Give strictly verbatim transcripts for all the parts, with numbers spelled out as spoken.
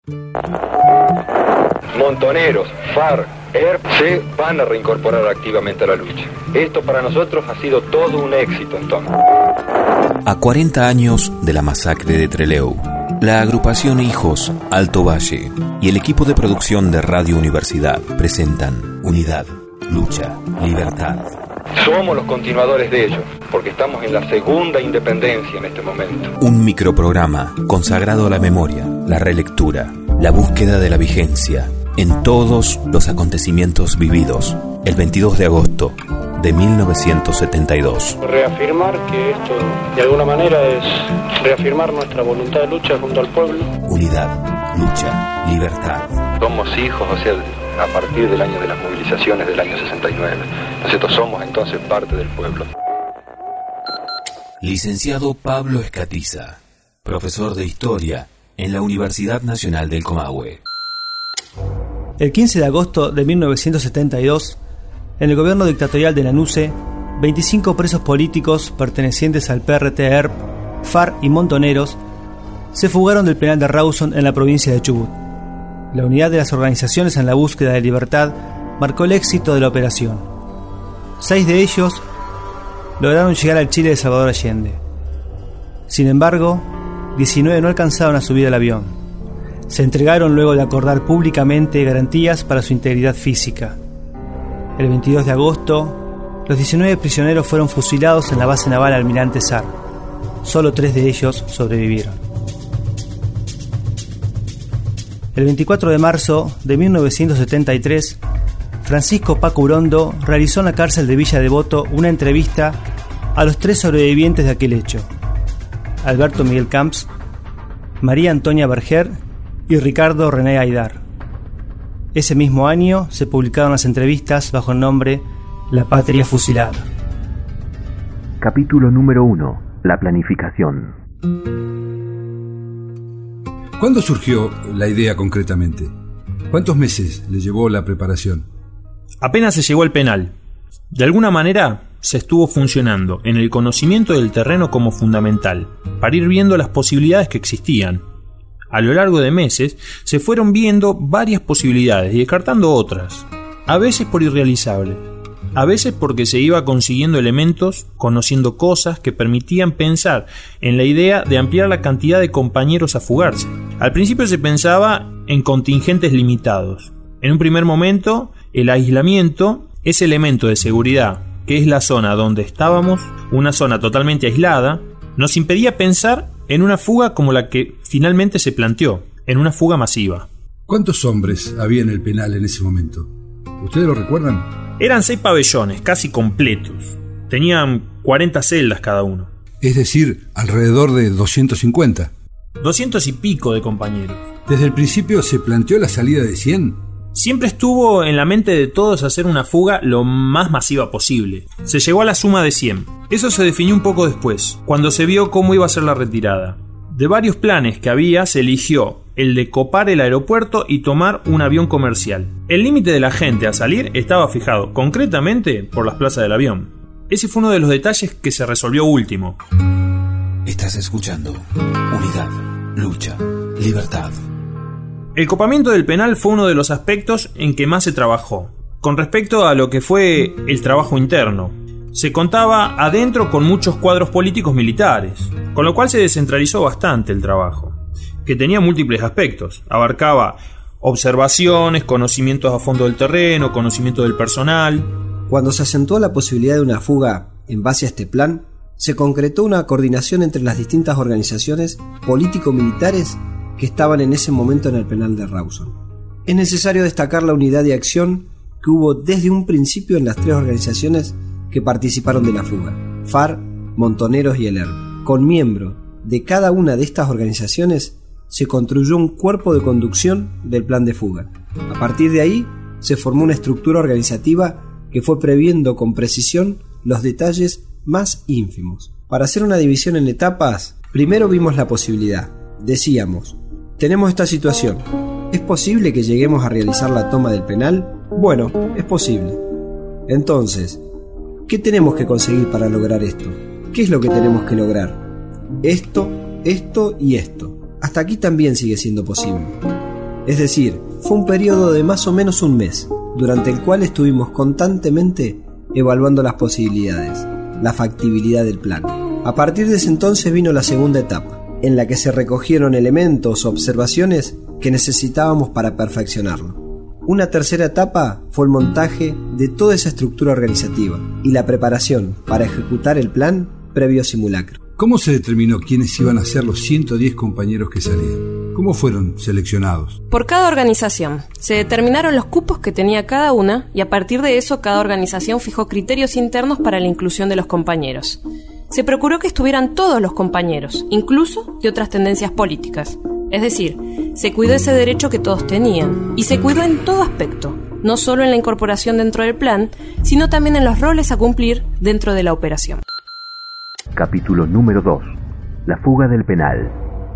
Montoneros, FARC, E R P se van a reincorporar activamente a la lucha. Esto para nosotros ha sido todo un éxito entonces. A cuarenta años de la masacre de Trelew, la agrupación Hijos Alto Valle y el equipo de producción de Radio Universidad presentan Unidad, Lucha, Libertad. Somos los continuadores de ellos, porque estamos en la segunda independencia en este momento. Un microprograma consagrado a la memoria, la relectura, la búsqueda de la vigencia en todos los acontecimientos vividos el veintidós de agosto de mil novecientos setenta y dos. Reafirmar que esto de alguna manera es reafirmar nuestra voluntad de lucha junto al pueblo. Unidad, lucha, libertad. Somos hijos, o sea, a partir del año de las movilizaciones del año sesenta y nueve. Nosotros somos entonces parte del pueblo. Licenciado Pablo Escatiza, profesor de Historia en la Universidad Nacional del Comahue. El quince de agosto de mil novecientos setenta y dos, en el gobierno dictatorial de Lanuse, veinticinco presos políticos pertenecientes al P R T, E R P, FARC y Montoneros se fugaron del penal de Rawson en la provincia de Chubut. La unidad de las organizaciones en la búsqueda de libertad marcó el éxito de la operación. Seis de ellos lograron llegar al Chile de Salvador Allende. Sin embargo, diecinueve no alcanzaron a subir al avión. Se entregaron luego de acordar públicamente garantías para su integridad física. El veintidós de agosto, los diecinueve prisioneros fueron fusilados en la base naval Almirante Sar. Solo tres de ellos sobrevivieron. El veinticuatro de marzo de mil novecientos setenta y tres, Francisco Paco Urondo realizó en la cárcel de Villa Devoto una entrevista a los tres sobrevivientes de aquel hecho: Alberto Miguel Camps, María Antonia Berger y Ricardo René Aydar. Ese mismo año se publicaron las entrevistas bajo el nombre La Patria Fusilada. Capítulo número uno. La planificación. ¿Cuándo surgió la idea concretamente? ¿Cuántos meses le llevó la preparación? Apenas se llegó al penal. De alguna manera se estuvo funcionando en el conocimiento del terreno como fundamental, para ir viendo las posibilidades que existían. A lo largo de meses se fueron viendo varias posibilidades y descartando otras, a veces por irrealizables, a veces porque se iba consiguiendo elementos, conociendo cosas que permitían pensar en la idea de ampliar la cantidad de compañeros a fugarse. Al principio se pensaba en contingentes limitados. En un primer momento, el aislamiento, ese elemento de seguridad, que es la zona donde estábamos, una zona totalmente aislada, nos impedía pensar en una fuga como la que finalmente se planteó, en una fuga masiva. ¿Cuántos hombres había en el penal en ese momento? ¿Ustedes lo recuerdan? Eran seis pabellones, casi completos. Tenían cuarenta celdas cada uno. Es decir, alrededor de doscientos cincuenta. Doscientos y pico de compañeros. ¿Desde el principio se planteó la salida de cien? Siempre estuvo en la mente de todos hacer una fuga lo más masiva posible. Se llegó a la suma de cien. Eso se definió un poco después, cuando se vio cómo iba a ser la retirada. De varios planes que había, se eligió el de copar el aeropuerto y tomar un avión comercial. El límite de la gente a salir estaba fijado, concretamente, por las plazas del avión. Ese fue uno de los detalles que se resolvió último. Estás escuchando Unidad, Lucha, Libertad. El copamiento del penal fue uno de los aspectos en que más se trabajó. Con respecto a lo que fue el trabajo interno, se contaba adentro con muchos cuadros políticos militares, con lo cual se descentralizó bastante el trabajo, que tenía múltiples aspectos. Abarcaba observaciones, conocimientos a fondo del terreno, conocimiento del personal. Cuando se asentó la posibilidad de una fuga en base a este plan, se concretó una coordinación entre las distintas organizaciones político-militares que estaban en ese momento en el penal de Rawson. Es necesario destacar la unidad de acción que hubo desde un principio en las tres organizaciones que participaron de la fuga: FARC, Montoneros y el E R P. Con miembros de cada una de estas organizaciones se construyó un cuerpo de conducción del plan de fuga. A partir de ahí se formó una estructura organizativa que fue previendo con precisión los detalles más ínfimos. Para hacer una división en etapas, primero vimos la posibilidad. Decíamos: tenemos esta situación. ¿Es posible que lleguemos a realizar la toma del penal? Bueno, es posible. Entonces, ¿qué tenemos que conseguir para lograr esto? ¿Qué es lo que tenemos que lograr? Esto, esto y esto. Hasta aquí también sigue siendo posible. Es decir, fue un periodo de más o menos un mes, durante el cual estuvimos constantemente evaluando las posibilidades, la factibilidad del plan. A partir de ese entonces vino la segunda etapa, en la que se recogieron elementos o observaciones que necesitábamos para perfeccionarlo. Una tercera etapa fue el montaje de toda esa estructura organizativa y la preparación para ejecutar el plan previo simulacro. ¿Cómo se determinó quiénes iban a ser los ciento diez compañeros que salían? ¿Cómo fueron seleccionados? Por cada organización. Se determinaron los cupos que tenía cada una y a partir de eso cada organización fijó criterios internos para la inclusión de los compañeros. Se procuró que estuvieran todos los compañeros, incluso de otras tendencias políticas. Es decir, se cuidó ese derecho que todos tenían, y se cuidó en todo aspecto, no solo en la incorporación dentro del plan, sino también en los roles a cumplir dentro de la operación. Capítulo número dos. La fuga del penal.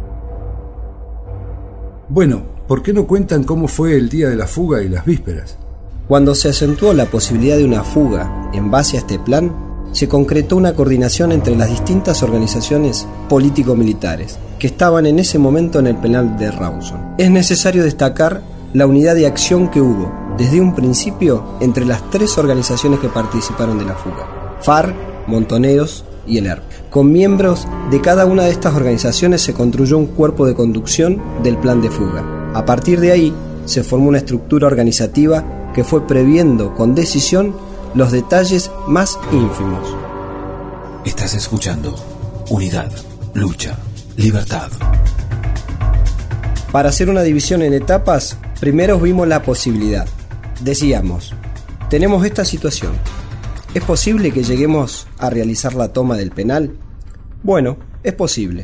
Bueno, ¿por qué no cuentan cómo fue el día de la fuga y las vísperas? Cuando se acentuó la posibilidad de una fuga en base a este plan, se concretó una coordinación entre las distintas organizaciones político-militares que estaban en ese momento en el penal de Rawson. Es necesario destacar la unidad de acción que hubo desde un principio entre las tres organizaciones que participaron de la fuga: FARC, Montoneros y el E R P. Con miembros de cada una de estas organizaciones se construyó un cuerpo de conducción del plan de fuga. A partir de ahí se formó una estructura organizativa que fue previendo con decisión los detalles más ínfimos. Estás escuchando Unidad, Lucha, Libertad. Para hacer una división en etapas, primero vimos la posibilidad. Decíamos, tenemos esta situación. ¿Es posible que lleguemos a realizar la toma del penal? Bueno, es posible.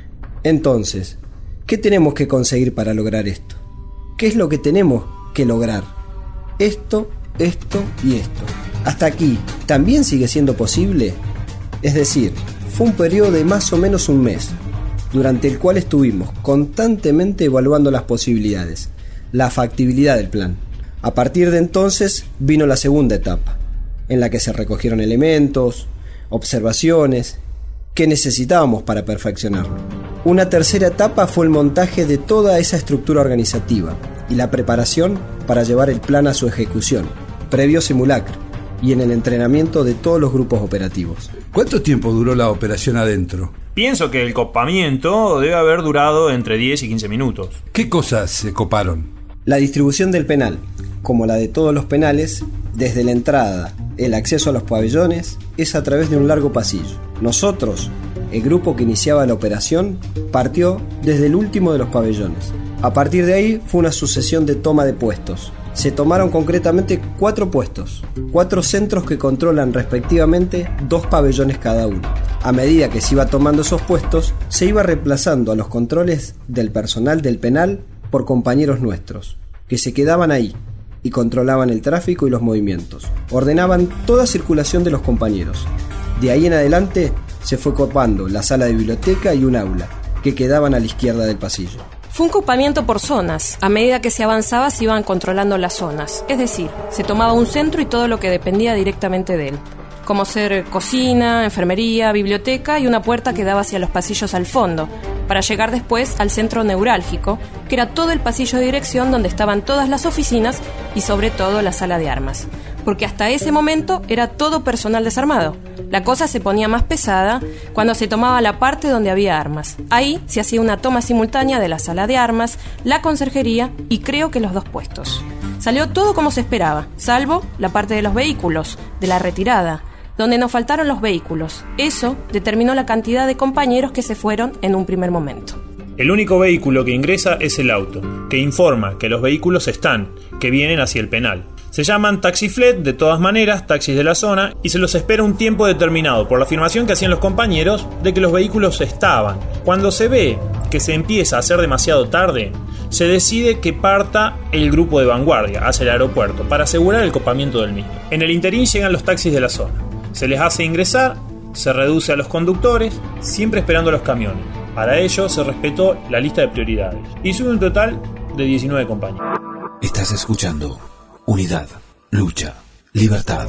Entonces, ¿qué tenemos que conseguir para lograr esto? ¿Qué es lo que tenemos que lograr? Esto, esto y esto. Hasta aquí, ¿también sigue siendo posible? Es decir, fue un periodo de más o menos un mes, durante el cual estuvimos constantemente evaluando las posibilidades, la factibilidad del plan. A partir de entonces vino la segunda etapa, en la que se recogieron elementos, observaciones, que necesitábamos para perfeccionarlo. Una tercera etapa fue el montaje de toda esa estructura organizativa y la preparación para llevar el plan a su ejecución, previo simulacro, y en el entrenamiento de todos los grupos operativos. ¿Cuánto tiempo duró la operación adentro? Pienso que el copamiento debe haber durado entre diez y quince minutos. ¿Qué cosas se coparon? La distribución del penal, como la de todos los penales, desde la entrada, el acceso a los pabellones, es a través de un largo pasillo. Nosotros, el grupo que iniciaba la operación, partió desde el último de los pabellones. A partir de ahí fue una sucesión de toma de puestos. Se tomaron concretamente cuatro puestos, cuatro centros que controlan respectivamente dos pabellones cada uno. A medida que se iba tomando esos puestos, se iba reemplazando a los controles del personal del penal por compañeros nuestros, que se quedaban ahí y controlaban el tráfico y los movimientos. Ordenaban toda circulación de los compañeros. De ahí en adelante se fue copando la sala de biblioteca y un aula, que quedaban a la izquierda del pasillo. Fue un copamiento por zonas. A medida que se avanzaba se iban controlando las zonas. Es decir, se tomaba un centro y todo lo que dependía directamente de él, como ser cocina, enfermería, biblioteca y una puerta que daba hacia los pasillos al fondo, para llegar después al centro neurálgico, que era todo el pasillo de dirección donde estaban todas las oficinas y sobre todo la sala de armas. Porque hasta ese momento era todo personal desarmado. La cosa se ponía más pesada cuando se tomaba la parte donde había armas. Ahí se hacía una toma simultánea de la sala de armas, la conserjería y creo que los dos puestos. Salió todo como se esperaba, salvo la parte de los vehículos, de la retirada, donde nos faltaron los vehículos. Eso determinó la cantidad de compañeros que se fueron en un primer momento. El único vehículo que ingresa es el auto, que informa que los vehículos están, que vienen hacia el penal. Se llaman taxiflet, de todas maneras, taxis de la zona, y se los espera un tiempo determinado por la afirmación que hacían los compañeros de que los vehículos estaban. Cuando se ve que se empieza a hacer demasiado tarde, se decide que parta el grupo de vanguardia hacia el aeropuerto para asegurar el copamiento del mismo. En el interín llegan los taxis de la zona. Se les hace ingresar, se reduce a los conductores, siempre esperando los camiones. Para ello se respetó la lista de prioridades y sube un total de diecinueve compañeros. Estás escuchando Unidad, Lucha, Libertad.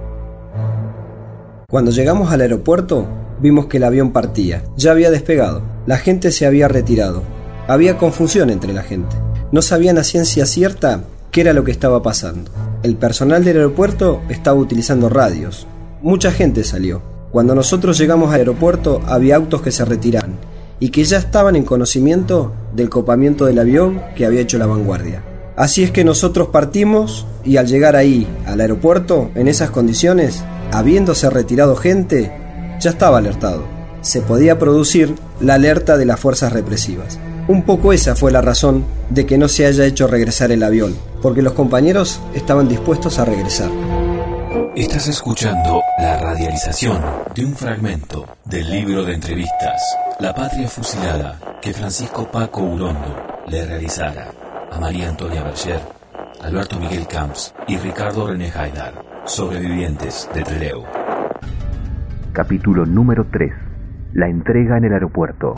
Cuando llegamos al aeropuerto, vimos que el avión partía. Ya había despegado. La gente se había retirado. Había confusión entre la gente. No sabían a ciencia cierta qué era lo que estaba pasando. El personal del aeropuerto estaba utilizando radios. Mucha gente salió. Cuando nosotros llegamos al aeropuerto había autos que se retiraban y que ya estaban en conocimiento del copamiento del avión que había hecho la vanguardia. Así es que nosotros partimos y al llegar ahí, al aeropuerto, en esas condiciones, habiéndose retirado gente, ya estaba alertado. Se podía producir la alerta de las fuerzas represivas. Un poco esa fue la razón de que no se haya hecho regresar el avión, porque los compañeros estaban dispuestos a regresar. Estás escuchando la radialización de un fragmento del libro de entrevistas La Patria Fusilada que Francisco Paco Urondo le realizara a María Antonia Berger, Alberto Miguel Camps y Ricardo René Haidar, sobrevivientes de Trelew. Capítulo número tres. La entrega en el aeropuerto.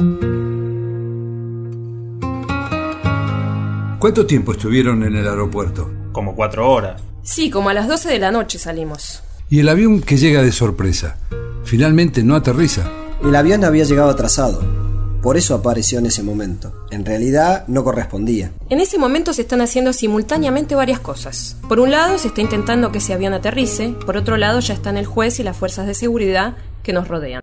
¿Cuánto tiempo estuvieron en el aeropuerto? Como cuatro horas. Sí, como a las doce de la noche salimos. ¿Y el avión que llega de sorpresa? ¿Finalmente no aterriza? El avión había llegado atrasado. Por eso apareció en ese momento. En realidad no correspondía. En ese momento se están haciendo simultáneamente varias cosas. Por un lado se está intentando que ese avión aterrice. Por otro lado ya están el juez y las fuerzas de seguridad que nos rodean.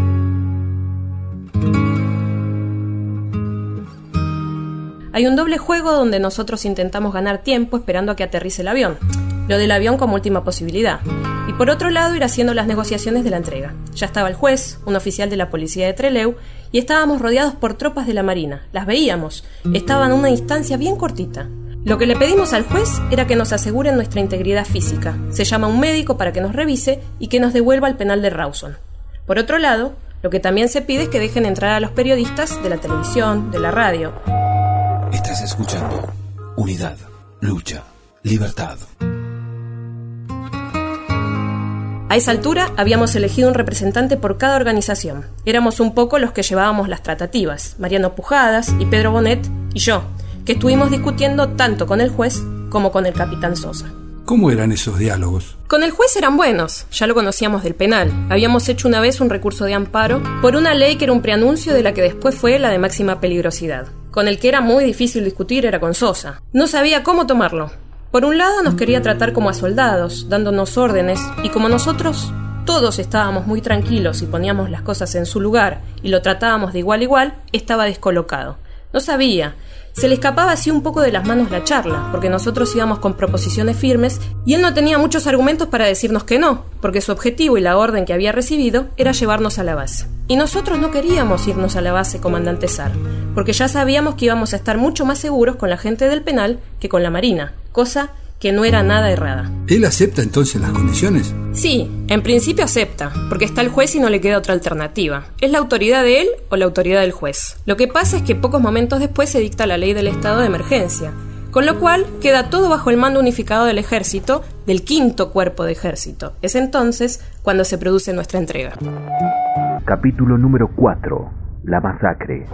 Hay un doble juego donde nosotros intentamos ganar tiempo esperando a que aterrice el avión. Lo del avión como última posibilidad. Y por otro lado ir haciendo las negociaciones de la entrega. Ya estaba el juez, un oficial de la policía de Trelew, y estábamos rodeados por tropas de la Marina. Las veíamos. Estaban a una distancia bien cortita. Lo que le pedimos al juez era que nos aseguren nuestra integridad física. Se llama a un médico para que nos revise y que nos devuelva al penal de Rawson. Por otro lado, lo que también se pide es que dejen entrar a los periodistas de la televisión, de la radio. Estás escuchando Unidad, Lucha, Libertad. A esa altura habíamos elegido un representante por cada organización. Éramos un poco los que llevábamos las tratativas, Mariano Pujadas y Pedro Bonet y yo, que estuvimos discutiendo tanto con el juez como con el capitán Sosa. ¿Cómo eran esos diálogos? Con el juez eran buenos, ya lo conocíamos del penal. Habíamos hecho una vez un recurso de amparo por una ley que era un preanuncio de la que después fue la de máxima peligrosidad. Con el que era muy difícil discutir era con Sosa. No sabía cómo tomarlo. Por un lado nos quería tratar como a soldados, dándonos órdenes, y como nosotros todos estábamos muy tranquilos y poníamos las cosas en su lugar y lo tratábamos de igual a igual, estaba descolocado. No sabía. Se le escapaba así un poco de las manos la charla, porque nosotros íbamos con proposiciones firmes y él no tenía muchos argumentos para decirnos que no, porque su objetivo y la orden que había recibido era llevarnos a la base. Y nosotros no queríamos irnos a la base, comandante Sar, porque ya sabíamos que íbamos a estar mucho más seguros con la gente del penal que con la Marina, cosa que no era nada errada. ¿Él acepta entonces las condiciones? Sí, en principio acepta, porque está el juez y no le queda otra alternativa. ¿Es la autoridad de él o la autoridad del juez? Lo que pasa es que pocos momentos después se dicta la ley del estado de emergencia, con lo cual queda todo bajo el mando unificado del ejército, del quinto cuerpo de ejército. Es entonces cuando se produce nuestra entrega. Capítulo número cuatro. La masacre.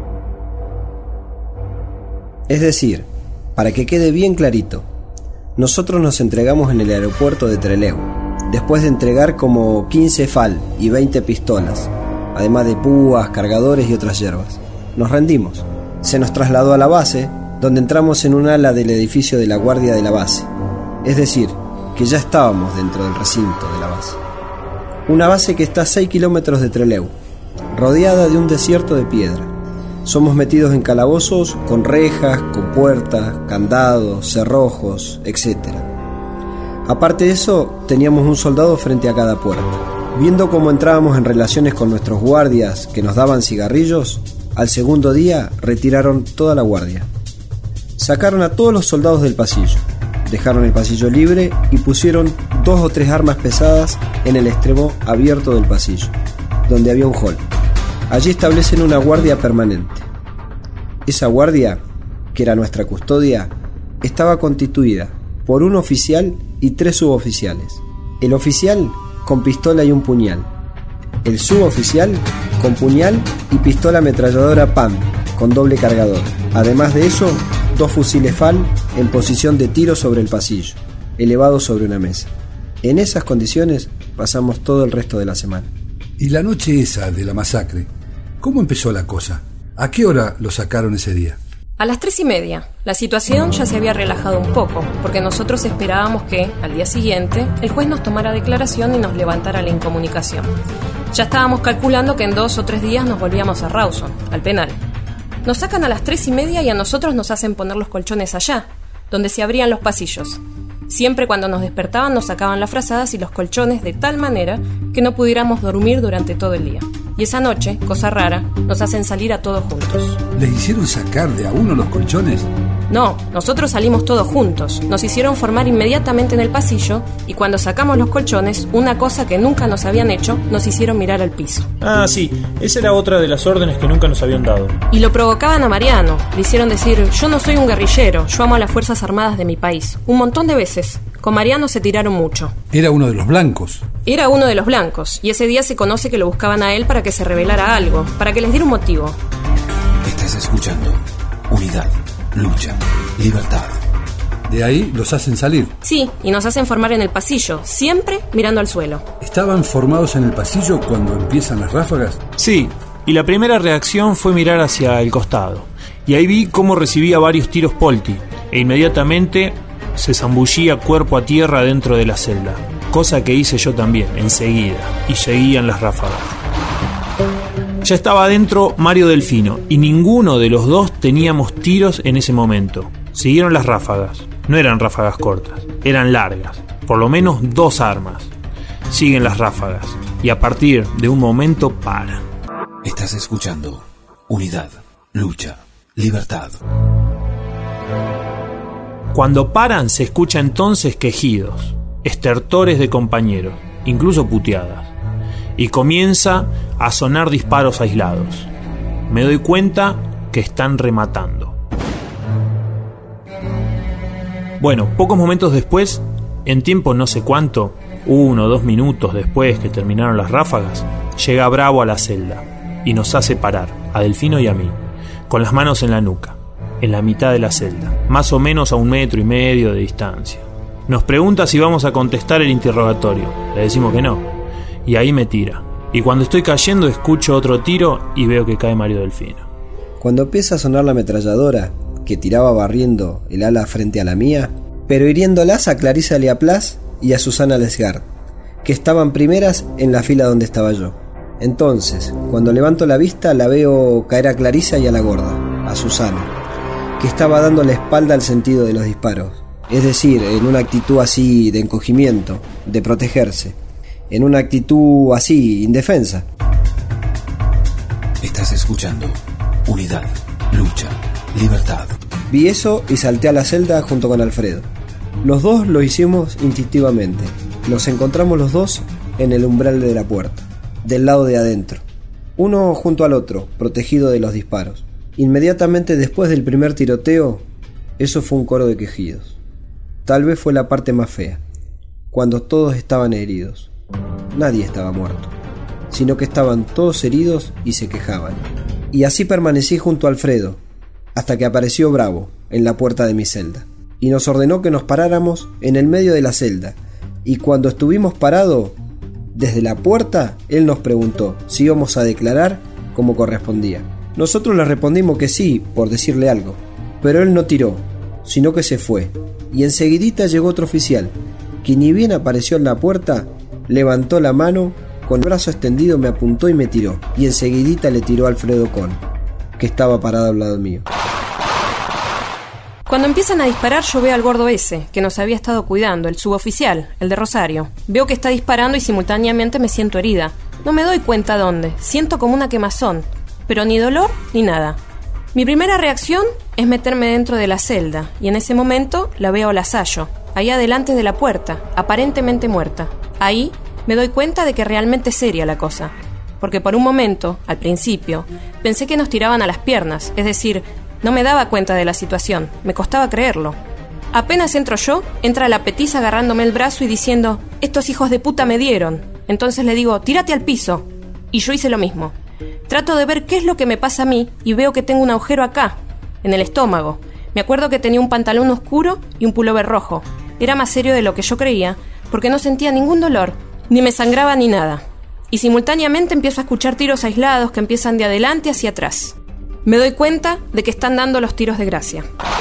Es decir, para que quede bien clarito, nosotros nos entregamos en el aeropuerto de Trelew, después de entregar como quince F A L y veinte pistolas, además de púas, cargadores y otras hierbas. Nos rendimos. Se nos trasladó a la base, donde entramos en un ala del edificio de la guardia de la base. Es decir, que ya estábamos dentro del recinto de la base. Una base que está a seis kilómetros de Trelew, rodeada de un desierto de piedra. Somos metidos en calabozos con rejas, con puertas, candados, cerrojos, etcétera. Aparte de eso, teníamos un soldado frente a cada puerta. Viendo cómo entrábamos en relaciones con nuestros guardias que nos daban cigarrillos, al segundo día retiraron toda la guardia. Sacaron a todos los soldados del pasillo, dejaron el pasillo libre y pusieron dos o tres armas pesadas en el extremo abierto del pasillo, donde había un hall. Allí establecen una guardia permanente. Esa guardia, que era nuestra custodia, estaba constituida por un oficial y tres suboficiales. El oficial con pistola y un puñal. El suboficial con puñal y pistola ametralladora P A M con doble cargador. Además de eso, dos fusiles F A L en posición de tiro sobre el pasillo, elevados sobre una mesa. En esas condiciones pasamos todo el resto de la semana. ¿Y la noche esa de la masacre? ¿Cómo empezó la cosa? ¿A qué hora lo sacaron ese día? A las tres y media, la situación ya se había relajado un poco, porque nosotros esperábamos que, al día siguiente, el juez nos tomara declaración y nos levantara la incomunicación. Ya estábamos calculando que en dos o tres días nos volvíamos a Rawson, al penal. Nos sacan a las tres y media y a nosotros nos hacen poner los colchones allá, donde se abrían los pasillos. Siempre cuando nos despertaban nos sacaban las frazadas y los colchones de tal manera que no pudiéramos dormir durante todo el día. Y esa noche, cosa rara, nos hacen salir a todos juntos. ¿Les hicieron sacar de a uno los colchones? No, nosotros salimos todos juntos. Nos hicieron formar inmediatamente en el pasillo y cuando sacamos los colchones, una cosa que nunca nos habían hecho, nos hicieron mirar al piso. Ah, sí, esa era otra de las órdenes que nunca nos habían dado. Y lo provocaban a Mariano. Le hicieron decir, yo no soy un guerrillero, yo amo a las Fuerzas Armadas de mi país. Un montón de veces. Con Mariano se tiraron mucho. Era uno de los blancos. Era uno de los blancos, y ese día se conoce que lo buscaban a él para que se revelara algo, para que les diera un motivo. Estás escuchando Unidad, Lucha, Libertad. De ahí los hacen salir. Sí, y nos hacen formar en el pasillo, siempre mirando al suelo. ¿Estaban formados en el pasillo cuando empiezan las ráfagas? Sí, y la primera reacción fue mirar hacia el costado. Y ahí vi cómo recibía varios tiros Polti, e inmediatamente se zambullía cuerpo a tierra dentro de la celda. Cosa que hice yo también, enseguida, y seguían las ráfagas. Ya estaba adentro Mario Delfino, y ninguno de los dos teníamos tiros en ese momento. Siguieron las ráfagas. No eran ráfagas cortas, eran largas. Por lo menos dos armas. Siguen las ráfagas, y a partir de un momento paran. Estás escuchando Unidad, Lucha, Libertad. Cuando paran se escucha entonces quejidos, estertores de compañeros, incluso puteadas, y comienza a sonar disparos aislados. Me doy cuenta que están rematando. Bueno, pocos momentos después, en tiempo no sé cuánto, uno o dos minutos después que terminaron las ráfagas, llega Bravo a la celda y nos hace parar, a Delfino y a mí, con las manos en la nuca, en la mitad de la celda, más o menos a un metro y medio de distancia. Nos pregunta si vamos a contestar el interrogatorio. Le decimos que no. Y ahí me tira. Y cuando estoy cayendo escucho otro tiro y veo que cae Mario Delfino. Cuando empieza a sonar la ametralladora, que tiraba barriendo el ala frente a la mía, pero hiriéndolas a Clarisa Liaplas y a Susana Lesgard, que estaban primeras en la fila donde estaba yo. Entonces, cuando levanto la vista, la veo caer a Clarisa y a la gorda, a Susana, que estaba dando la espalda al sentido de los disparos. Es decir, en una actitud así de encogimiento, de protegerse. En una actitud así, indefensa. Estás escuchando Unidad, Lucha, Libertad. Vi eso y salté a la celda junto con Alfredo. Los dos lo hicimos instintivamente. Nos encontramos los dos en el umbral de la puerta, del lado de adentro. Uno junto al otro, protegido de los disparos. Inmediatamente después del primer tiroteo, eso fue un coro de quejidos. Tal vez fue la parte más fea, cuando todos estaban heridos. Nadie estaba muerto, sino que estaban todos heridos y se quejaban. Y así permanecí junto a Alfredo, hasta que apareció Bravo en la puerta de mi celda, y nos ordenó que nos paráramos en el medio de la celda, y cuando estuvimos parados, desde la puerta, él nos preguntó si íbamos a declarar como correspondía. Nosotros le respondimos que sí, por decirle algo, pero él no tiró, sino que se fue, y enseguidita llegó otro oficial, que ni bien apareció en la puerta, levantó la mano, con el brazo extendido me apuntó y me tiró, y enseguidita le tiró a Alfredo Con, que estaba parado al lado mío. Cuando empiezan a disparar yo veo al gordo ese, que nos había estado cuidando, el suboficial, el de Rosario. Veo que está disparando y simultáneamente me siento herida. No me doy cuenta dónde, siento como una quemazón, pero ni dolor ni nada. Mi primera reacción es meterme dentro de la celda, y en ese momento la veo a Lasallo, ahí adelante de la puerta, aparentemente muerta. Ahí me doy cuenta de que realmente es seria la cosa, porque por un momento, al principio, pensé que nos tiraban a las piernas, es decir, no me daba cuenta de la situación, me costaba creerlo. Apenas entro yo, entra la petiza agarrándome el brazo y diciendo, estos hijos de puta me dieron. Entonces le digo, tírate al piso, y yo hice lo mismo. Trato de ver qué es lo que me pasa a mí y veo que tengo un agujero acá, en el estómago. Me acuerdo que tenía un pantalón oscuro y un pullover rojo. Era más serio de lo que yo creía, porque no sentía ningún dolor, ni me sangraba ni nada. Y simultáneamente empiezo a escuchar tiros aislados que empiezan de adelante hacia atrás. Me doy cuenta de que están dando los tiros de gracia.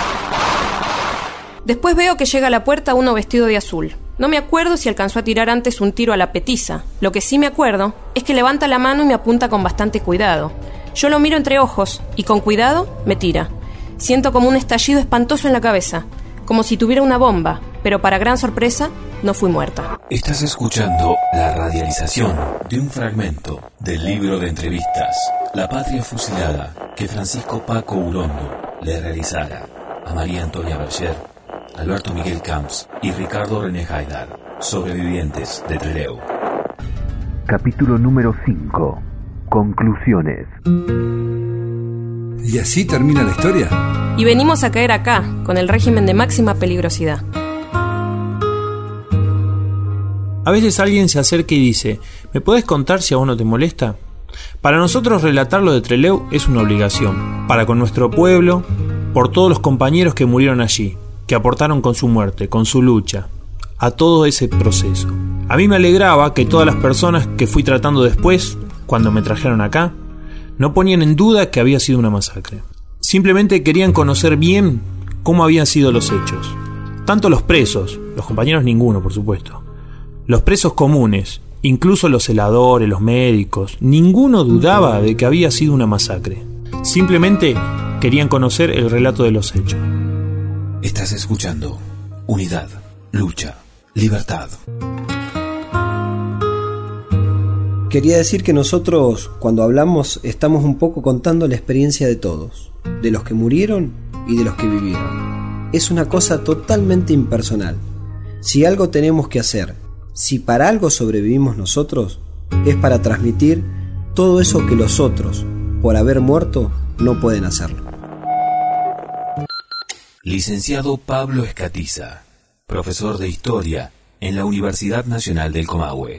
Después veo que llega a la puerta uno vestido de azul. No me acuerdo si alcanzó a tirar antes un tiro a la petiza. Lo que sí me acuerdo es que levanta la mano y me apunta con bastante cuidado. Yo lo miro entre ojos y con cuidado me tira. Siento como un estallido espantoso en la cabeza, como si tuviera una bomba, pero para gran sorpresa no fui muerta. Estás escuchando la radialización de un fragmento del libro de entrevistas La Patria Fusilada que Francisco Paco Urondo le realizara a María Antonia Berger, Alberto Miguel Camps y Ricardo René Haidar, sobrevivientes de Trelew. Capítulo número cinco. Conclusiones. ¿Y así termina la historia? Y venimos a caer acá, con el régimen de máxima peligrosidad. A veces alguien se acerca y dice: ¿me podés contar si a vos no te molesta? Para nosotros relatar lo de Trelew es una obligación, para con nuestro pueblo, por todos los compañeros que murieron allí, que aportaron con su muerte, con su lucha, a todo ese proceso. A mí me alegraba que todas las personas que fui tratando después, cuando me trajeron acá, no ponían en duda que había sido una masacre. Simplemente querían conocer bien cómo habían sido los hechos. Tanto los presos, los compañeros ninguno, por supuesto, los presos comunes, incluso los celadores, los médicos, ninguno dudaba de que había sido una masacre. Simplemente querían conocer el relato de los hechos. Estás escuchando Unidad, Lucha, Libertad. Quería decir que nosotros, cuando hablamos, estamos un poco contando la experiencia de todos, de los que murieron y de los que vivieron. Es una cosa totalmente impersonal. Si algo tenemos que hacer, si para algo sobrevivimos nosotros, es para transmitir todo eso que los otros, por haber muerto, no pueden hacerlo. Licenciado Pablo Escatiza, profesor de Historia en la Universidad Nacional del Comahue.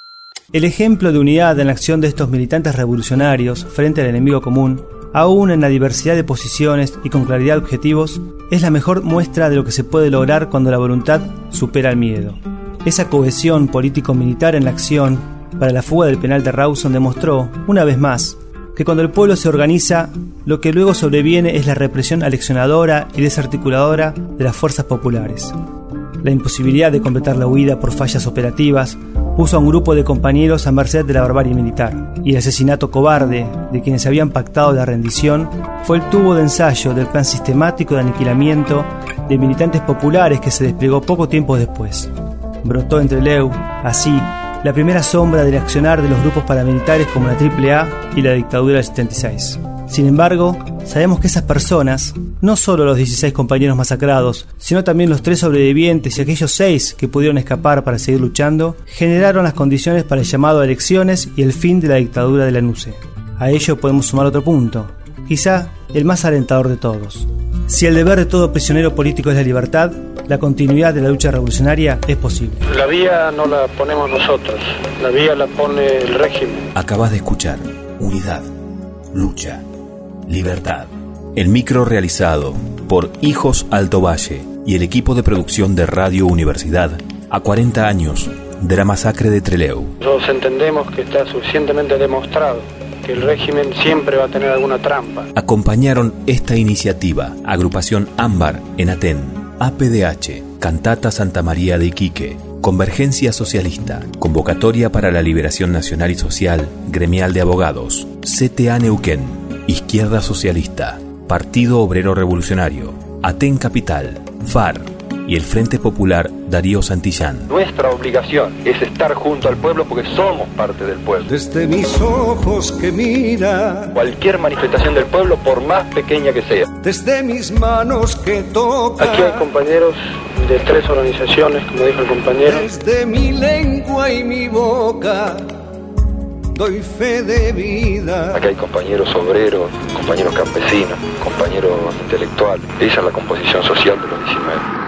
El ejemplo de unidad en la acción de estos militantes revolucionarios frente al enemigo común, aún en la diversidad de posiciones y con claridad de objetivos, es la mejor muestra de lo que se puede lograr cuando la voluntad supera el miedo. Esa cohesión político-militar en la acción para la fuga del penal de Rawson demostró, una vez más, que cuando el pueblo se organiza, lo que luego sobreviene es la represión aleccionadora y desarticuladora de las fuerzas populares. La imposibilidad de completar la huida por fallas operativas puso a un grupo de compañeros a merced de la barbarie militar, y el asesinato cobarde de quienes habían pactado la rendición fue el tubo de ensayo del plan sistemático de aniquilamiento de militantes populares que se desplegó poco tiempo después. Brotó en Trelew, así, la primera sombra del accionar de los grupos paramilitares como la triple A y la dictadura del setenta y seis. Sin embargo, sabemos que esas personas, no solo los dieciséis compañeros masacrados, sino también los tres sobrevivientes y aquellos seis que pudieron escapar para seguir luchando, generaron las condiciones para el llamado a elecciones y el fin de la dictadura de la N U C E. A ello podemos sumar otro punto, quizá el más alentador de todos. Si el deber de todo prisionero político es la libertad, la continuidad de la lucha revolucionaria es posible. La vía no la ponemos nosotros, la vía la pone el régimen. Acabas de escuchar Unidad, Lucha, Libertad. El micro realizado por Hijos Alto Valle y el equipo de producción de Radio Universidad a cuarenta años de la masacre de Trelew. Nosotros entendemos que está suficientemente demostrado que el régimen siempre va a tener alguna trampa. Acompañaron esta iniciativa Agrupación Ámbar en Aten, A P D H, Cantata Santa María de Iquique, Convergencia Socialista, Convocatoria para la Liberación Nacional y Social, Gremial de Abogados, C T A Neuquén, Izquierda Socialista, Partido Obrero Revolucionario, Aten Capital, F A R y el Frente Popular Darío Santillán. Nuestra obligación es estar junto al pueblo porque somos parte del pueblo. Desde mis ojos que mira, cualquier manifestación del pueblo, por más pequeña que sea. Desde mis manos que tocan. Aquí hay compañeros de tres organizaciones, como dijo el compañero. Desde mi lengua y mi boca doy fe de vida. Acá hay compañeros obreros, compañeros campesinos, compañeros intelectuales. Esa es la composición social de los diecinueve.